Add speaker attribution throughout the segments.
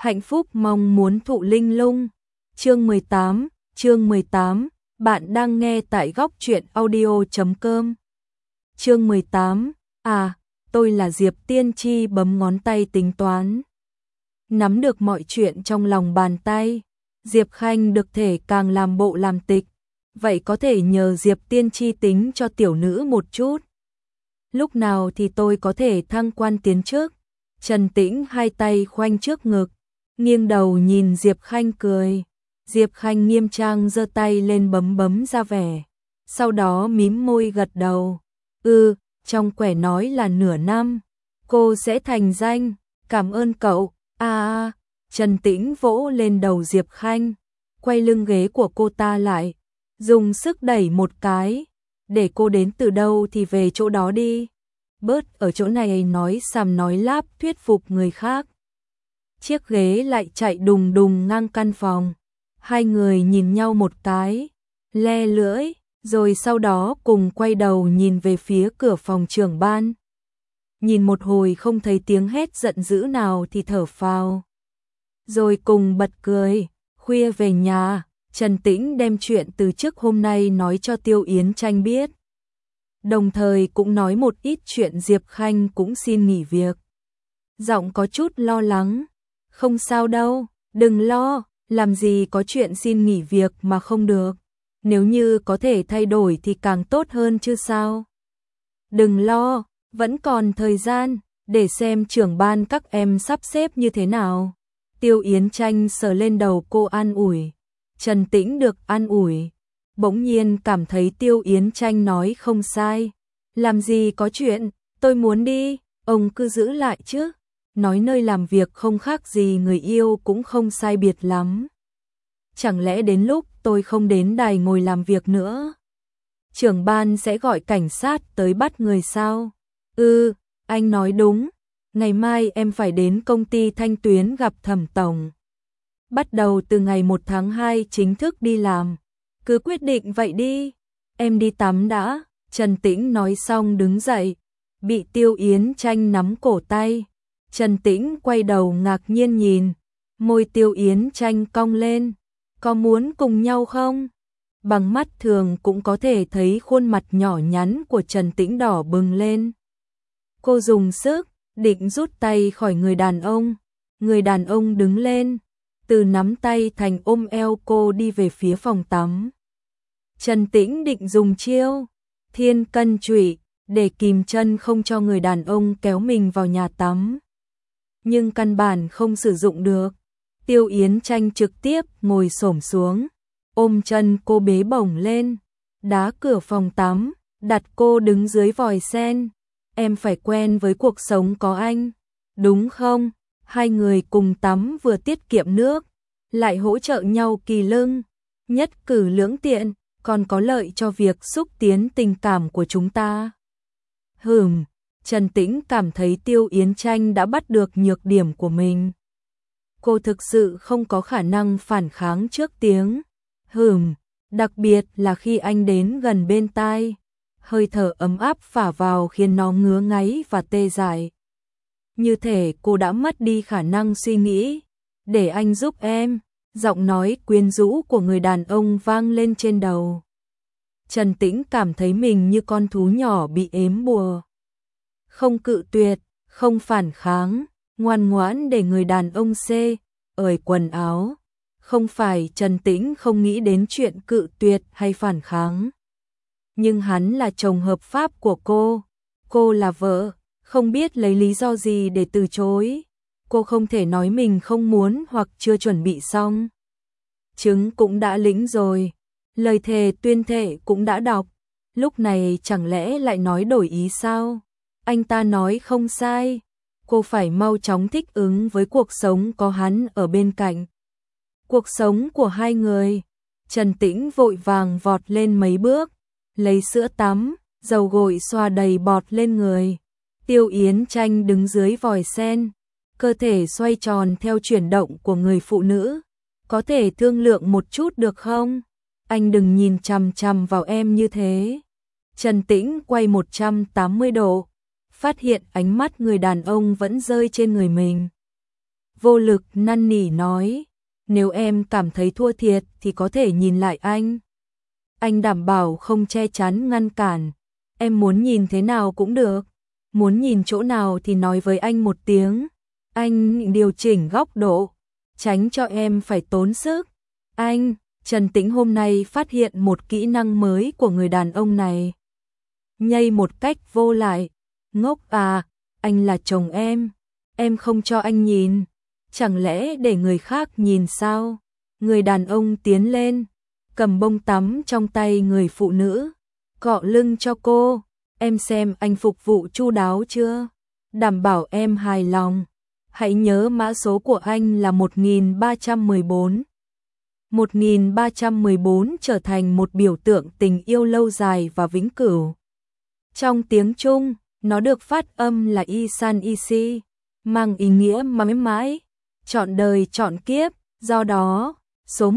Speaker 1: hạnh phúc mong muốn thụ linh lung. Chương 18, bạn đang nghe tại góc truyện audio.com. Chương 18, tôi là Diệp Tiên Chi bấm ngón tay tính toán. Nắm được mọi chuyện trong lòng bàn tay, Diệp Khanh được thể càng làm bộ làm tịch, vậy có thể nhờ Diệp Tiên Chi tính cho tiểu nữ một chút. Lúc nào thì tôi có thể thăng quan tiến chức? Trần Tĩnh hai tay khoanh trước ngực, nghiêng đầu nhìn Diệp Khanh cười. Diệp Khanh nghiêm trang giơ tay lên bấm ra vẻ, sau đó mím môi gật đầu. Trong quẻ nói là nửa năm, cô sẽ thành danh, cảm ơn cậu. Trần Tĩnh vỗ lên đầu Diệp Khanh, quay lưng ghế của cô ta lại, dùng sức đẩy một cái, để cô đến từ đâu thì về chỗ đó đi. Bớt ở chỗ này nói xàm nói láp thuyết phục người khác. Chiếc ghế lại chạy đùng đùng ngang căn phòng. Hai người nhìn nhau một cái, le lưỡi, rồi sau đó cùng quay đầu nhìn về phía cửa phòng trưởng ban. Nhìn một hồi không thấy tiếng hét giận dữ nào thì thở phào. Rồi cùng bật cười. Khuya về nhà, Trần Tĩnh đem chuyện từ trước hôm nay nói cho Tiêu Yến Tranh biết. Đồng thời cũng nói một ít chuyện Diệp Khanh cũng xin nghỉ việc. Giọng có chút lo lắng. Không sao đâu, đừng lo, làm gì có chuyện xin nghỉ việc mà không được. Nếu như có thể thay đổi thì càng tốt hơn chứ sao. Đừng lo, vẫn còn thời gian, để xem trưởng ban các em sắp xếp như thế nào. Tiêu Yến Tranh sờ lên đầu cô an ủi. Trần Tĩnh được an ủi, bỗng nhiên cảm thấy Tiêu Yến Tranh nói không sai. Làm gì có chuyện, tôi muốn đi, ông cứ giữ lại chứ. Nói nơi làm việc không khác gì người yêu cũng không sai biệt lắm. Chẳng lẽ đến lúc tôi không đến đài ngồi làm việc nữa, trưởng ban sẽ gọi cảnh sát tới bắt người sao? Anh nói đúng, ngày mai em phải đến công ty Thanh Tuyến gặp Thẩm tổng. Bắt đầu từ ngày 1 tháng 2 chính thức đi làm. Cứ quyết định vậy đi, em đi tắm đã. Trần Tĩnh nói xong đứng dậy, bị Tiêu Yến Tranh nắm cổ tay. Trần Tĩnh quay đầu ngạc nhiên nhìn, môi Tiêu Yến Tranh cong lên. Có muốn cùng nhau không? Bằng mắt thường cũng có thể thấy khuôn mặt nhỏ nhắn của Trần Tĩnh đỏ bừng lên. Cô dùng sức, định rút tay khỏi người đàn ông. Người đàn ông đứng lên, từ nắm tay thành ôm eo cô đi về phía phòng tắm. Trần Tĩnh định dùng chiêu thiên cân trụy để kìm chân không cho người đàn ông kéo mình vào nhà tắm. Nhưng căn bản không sử dụng được. Tiêu Yến Tranh trực tiếp ngồi xổm xuống, ôm chân cô bế bổng lên, đá cửa phòng tắm, đặt cô đứng dưới vòi sen. Em phải quen với cuộc sống có anh, đúng không? Hai người cùng tắm vừa tiết kiệm nước, lại hỗ trợ nhau kỳ lưng, nhất cử lưỡng tiện, còn có lợi cho việc xúc tiến tình cảm của chúng ta. Trần Tĩnh cảm thấy Tiêu Yến Tranh đã bắt được nhược điểm của mình. Cô thực sự không có khả năng phản kháng trước tiếng đặc biệt là khi anh đến gần bên tai. Hơi thở ấm áp phả vào khiến nó ngứa ngáy và tê dại. Như thể cô đã mất đi khả năng suy nghĩ. Để anh giúp em, giọng nói quyến rũ của người đàn ông vang lên trên đầu. Trần Tĩnh cảm thấy mình như con thú nhỏ bị ếm bùa. Không cự tuyệt, không phản kháng, ngoan ngoãn để người đàn ông ởi quần áo. Không phải Trần Tĩnh không nghĩ đến chuyện cự tuyệt hay phản kháng. Nhưng hắn là chồng hợp pháp của cô là vợ, không biết lấy lý do gì để từ chối. Cô không thể nói mình không muốn hoặc chưa chuẩn bị xong. Chứng cũng đã lĩnh rồi, lời thề tuyên thệ cũng đã đọc, lúc này chẳng lẽ lại nói đổi ý sao? Anh ta nói không sai, cô phải mau chóng thích ứng với cuộc sống có hắn ở bên cạnh. Cuộc sống của hai người. Trần Tĩnh vội vàng vọt lên mấy bước, lấy sữa tắm, dầu gội xoa đầy bọt lên người. Tiêu Yến Tranh đứng dưới vòi sen, cơ thể xoay tròn theo chuyển động của người phụ nữ. Có thể thương lượng một chút được không? Anh đừng nhìn chằm chằm vào em như thế. Trần Tĩnh quay 180 độ, phát hiện ánh mắt người đàn ông vẫn rơi trên người mình. vô lực năn nỉ nói, nếu em cảm thấy thua thiệt thì có thể nhìn lại anh. Anh đảm bảo không che chắn ngăn cản, em muốn nhìn thế nào cũng được, muốn nhìn chỗ nào thì nói với anh một tiếng, anh điều chỉnh góc độ, tránh cho em phải tốn sức. Anh, Trần Tĩnh hôm nay phát hiện một kỹ năng mới của người đàn ông này. Nhây một cách vô lại, ngốc à, anh là chồng em không cho anh nhìn, chẳng lẽ để người khác nhìn sao? Người đàn ông tiến lên, cầm bông tắm trong tay người phụ nữ, cọ lưng cho cô, em xem anh phục vụ chu đáo chưa? Đảm bảo em hài lòng. Hãy nhớ mã số của anh là 1314. 1314 trở thành một biểu tượng tình yêu lâu dài và vĩnh cửu. Trong tiếng Trung, nó được phát âm là Isan Isi, mang ý nghĩa mãi mãi, trọn đời trọn kiếp, do đó, số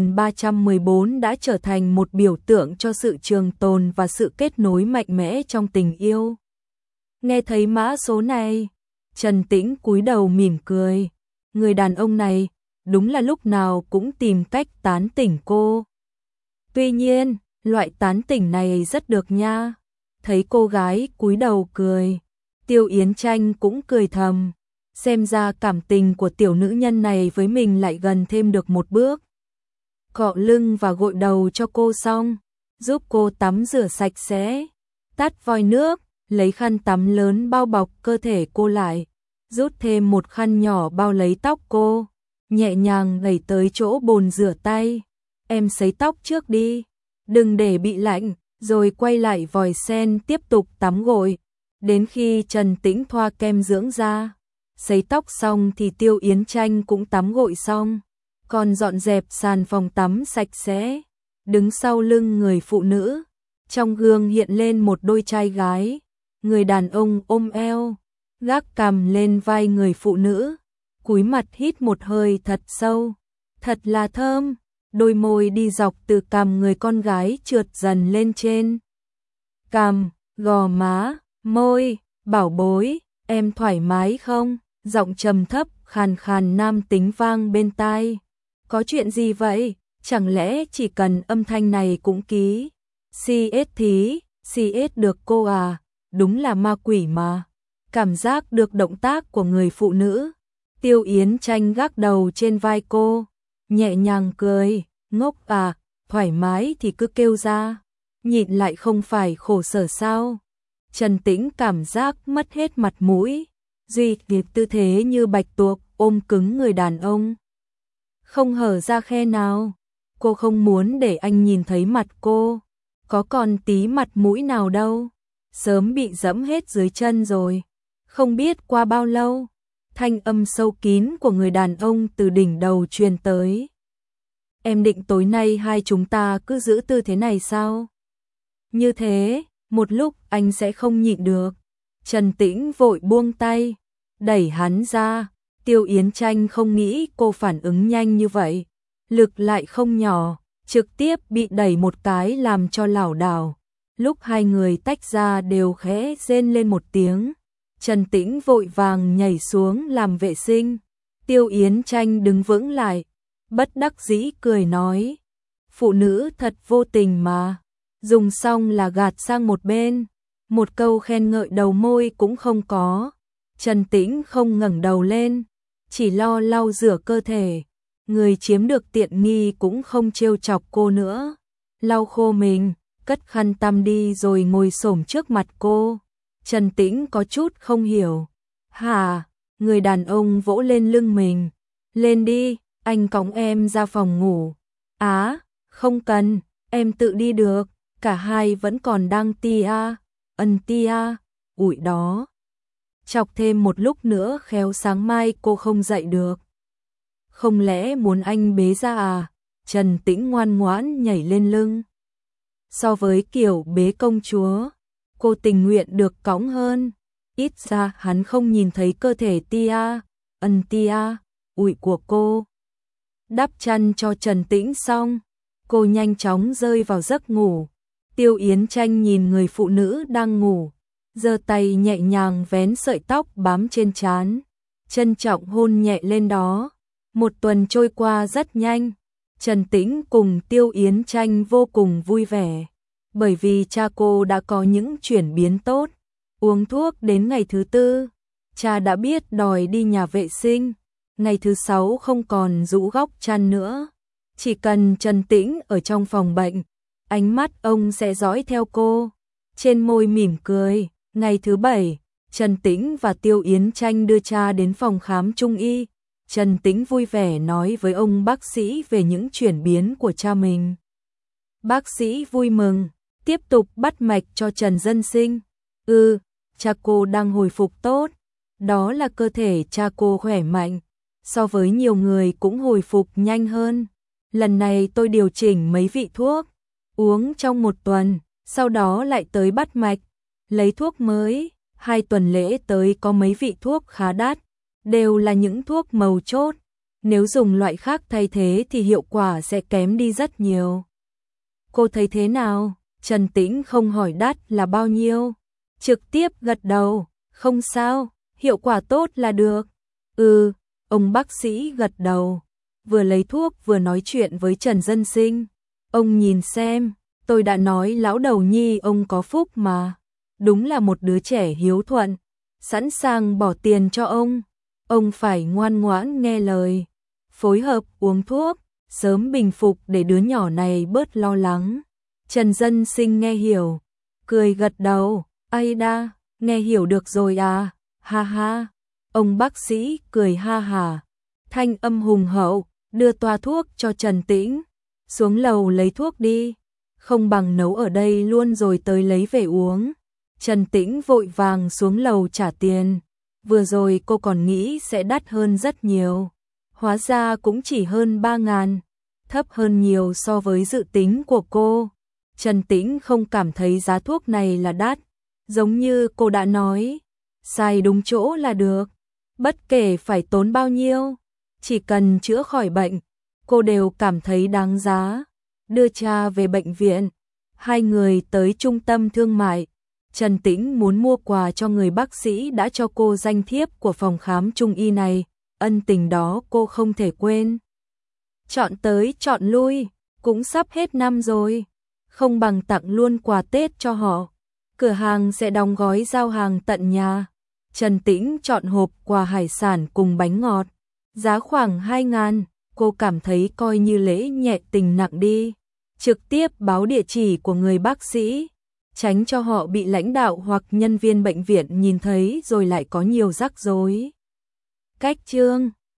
Speaker 1: 1314 đã trở thành một biểu tượng cho sự trường tồn và sự kết nối mạnh mẽ trong tình yêu. Nghe thấy mã số này, Trần Tĩnh cúi đầu mỉm cười, người đàn ông này đúng là lúc nào cũng tìm cách tán tỉnh cô. Tuy nhiên, loại tán tỉnh này rất được nha. Thấy cô gái cúi đầu cười, Tiêu Yến Tranh cũng cười thầm, xem ra cảm tình của tiểu nữ nhân này với mình lại gần thêm được một bước. Cọ lưng và gội đầu cho cô xong, giúp cô tắm rửa sạch sẽ, tắt vòi nước, lấy khăn tắm lớn bao bọc cơ thể cô lại, rút thêm một khăn nhỏ bao lấy tóc cô, nhẹ nhàng đẩy tới chỗ bồn rửa tay. Em sấy tóc trước đi, đừng để bị lạnh, rồi quay lại vòi sen tiếp tục tắm gội. Đến khi Trần Tĩnh thoa kem dưỡng da, sấy tóc xong thì Tiêu Yến Tranh cũng tắm gội xong, còn dọn dẹp sàn phòng tắm sạch sẽ, đứng sau lưng người phụ nữ. Trong gương hiện lên một đôi trai gái, người đàn ông ôm eo, gác cằm lên vai người phụ nữ, cúi mặt hít một hơi thật sâu, thật là thơm, đôi môi đi dọc từ cằm người con gái trượt dần lên trên. Cằm, gò má, môi, bảo bối, em thoải mái không? Giọng trầm thấp, khàn khàn nam tính vang bên tai. Có chuyện gì vậy? Chẳng lẽ chỉ cần âm thanh này cũng ký? CS thí, CS được cô à? Đúng là ma quỷ mà. Cảm giác được động tác của người phụ nữ. Tiêu Yến Tranh gác đầu trên vai cô, nhẹ nhàng cười, ngốc à, thoải mái thì cứ kêu ra, nhịn lại không phải khổ sở sao? Trần Tĩnh cảm giác mất hết mặt mũi, duy trì tư thế như bạch tuộc ôm cứng người đàn ông, không hở ra khe nào. Cô không muốn để anh nhìn thấy mặt cô, có còn tí mặt mũi nào đâu, sớm bị dẫm hết dưới chân rồi. Không biết qua bao lâu, thanh âm sâu kín của người đàn ông từ đỉnh đầu truyền tới. Em định tối nay hai chúng ta cứ giữ tư thế này sao? Như thế, một lúc anh sẽ không nhịn được. Trần Tĩnh vội buông tay, đẩy hắn ra. Tiêu Yến Tranh không nghĩ cô phản ứng nhanh như vậy, lực lại không nhỏ, trực tiếp bị đẩy một cái làm cho lảo đảo. Lúc hai người tách ra đều khẽ rên lên một tiếng. Trần Tĩnh vội vàng nhảy xuống làm vệ sinh. Tiêu Yến Tranh đứng vững lại, bất đắc dĩ cười nói, phụ nữ thật vô tình mà. Dùng xong là gạt sang một bên, một câu khen ngợi đầu môi cũng không có. Trần Tĩnh không ngẩng đầu lên, chỉ lo lau rửa cơ thể. Người chiếm được tiện nghi cũng không trêu chọc cô nữa. Lau khô mình, cất khăn tăm đi rồi ngồi xổm trước mặt cô. Trần Tĩnh có chút không hiểu. Hả? Người đàn ông vỗ lên lưng mình. Lên đi, anh cõng em ra phòng ngủ. Á, không cần, em tự đi được. Cả hai vẫn còn đang tia, tia, ủi đó. Chọc thêm một lúc nữa khéo sáng mai cô không dậy được. Không lẽ muốn anh bế ra à? Trần Tĩnh ngoan ngoãn nhảy lên lưng. So với kiểu bế công chúa, cô tình nguyện được cõng hơn. Ít ra hắn không nhìn thấy cơ thể tia, ủi của cô. Đắp chăn cho Trần Tĩnh xong, cô nhanh chóng rơi vào giấc ngủ. Tiêu Yến Tranh nhìn người phụ nữ đang ngủ, giơ tay nhẹ nhàng vén sợi tóc bám trên trán. trân trọng hôn nhẹ lên đó. Một tuần trôi qua rất nhanh, Trần Tĩnh cùng Tiêu Yến Tranh vô cùng vui vẻ, bởi vì cha cô đã có những chuyển biến tốt. Uống thuốc đến ngày thứ 4, cha đã biết đòi đi nhà vệ sinh, ngày thứ 6 không còn rũ góc chăn nữa. Chỉ cần Trần Tĩnh ở trong phòng bệnh, ánh mắt ông sẽ dõi theo cô, trên môi mỉm cười. Ngày thứ 7, Trần Tĩnh và Tiêu Yến Tranh đưa cha đến phòng khám trung y. Trần Tĩnh vui vẻ nói với ông bác sĩ về những chuyển biến của cha mình. Bác sĩ vui mừng, tiếp tục bắt mạch cho Trần Dân Sinh. Cha cô đang hồi phục tốt, đó là cơ thể cha cô khỏe mạnh, so với nhiều người cũng hồi phục nhanh hơn. Lần này tôi điều chỉnh mấy vị thuốc, uống trong 1 tuần, sau đó lại tới bắt mạch, lấy thuốc mới. 2 tuần lễ tới có mấy vị thuốc khá đắt, đều là những thuốc mấu chốt. Nếu dùng loại khác thay thế thì hiệu quả sẽ kém đi rất nhiều. Cô thấy thế nào? Trần Tĩnh không hỏi đắt là bao nhiêu, trực tiếp gật đầu, không sao, hiệu quả tốt là được. Ông bác sĩ gật đầu, vừa lấy thuốc vừa nói chuyện với Trần Dân Sinh. Ông nhìn xem, tôi đã nói lão đầu nhi ông có phúc mà, đúng là một đứa trẻ hiếu thuận, sẵn sàng bỏ tiền cho ông phải ngoan ngoãn nghe lời, phối hợp uống thuốc, sớm bình phục để đứa nhỏ này bớt lo lắng. Trần Dân Sinh nghe hiểu, cười gật đầu, ai đa, nghe hiểu được rồi à, ha ha. Ông bác sĩ cười ha hà, thanh âm hùng hậu, đưa toa thuốc cho Trần Tĩnh, xuống lầu lấy thuốc đi, không bằng nấu ở đây luôn rồi tới lấy về uống. Trần Tĩnh vội vàng xuống lầu trả tiền, vừa rồi cô còn nghĩ sẽ đắt hơn rất nhiều, hóa ra cũng chỉ hơn 3.000, thấp hơn nhiều so với dự tính của cô. Trần Tĩnh không cảm thấy giá thuốc này là đắt, giống như cô đã nói, xài đúng chỗ là được, bất kể phải tốn bao nhiêu, chỉ cần chữa khỏi bệnh, cô đều cảm thấy đáng giá. Đưa cha về bệnh viện, 2 người tới trung tâm thương mại. Trần Tĩnh muốn mua quà cho người bác sĩ đã cho cô danh thiếp của phòng khám trung y này, ân tình đó cô không thể quên. Chọn tới chọn lui, cũng sắp hết năm rồi, không bằng tặng luôn quà Tết cho họ. Cửa hàng sẽ đóng gói giao hàng tận nhà. Trần Tĩnh chọn hộp quà hải sản cùng bánh ngọt, giá khoảng 2.000, cô cảm thấy coi như lễ nhẹ tình nặng đi. Trực tiếp báo địa chỉ của người bác sĩ, tránh cho họ bị lãnh đạo hoặc nhân viên bệnh viện nhìn thấy rồi lại có nhiều rắc rối. Cách chương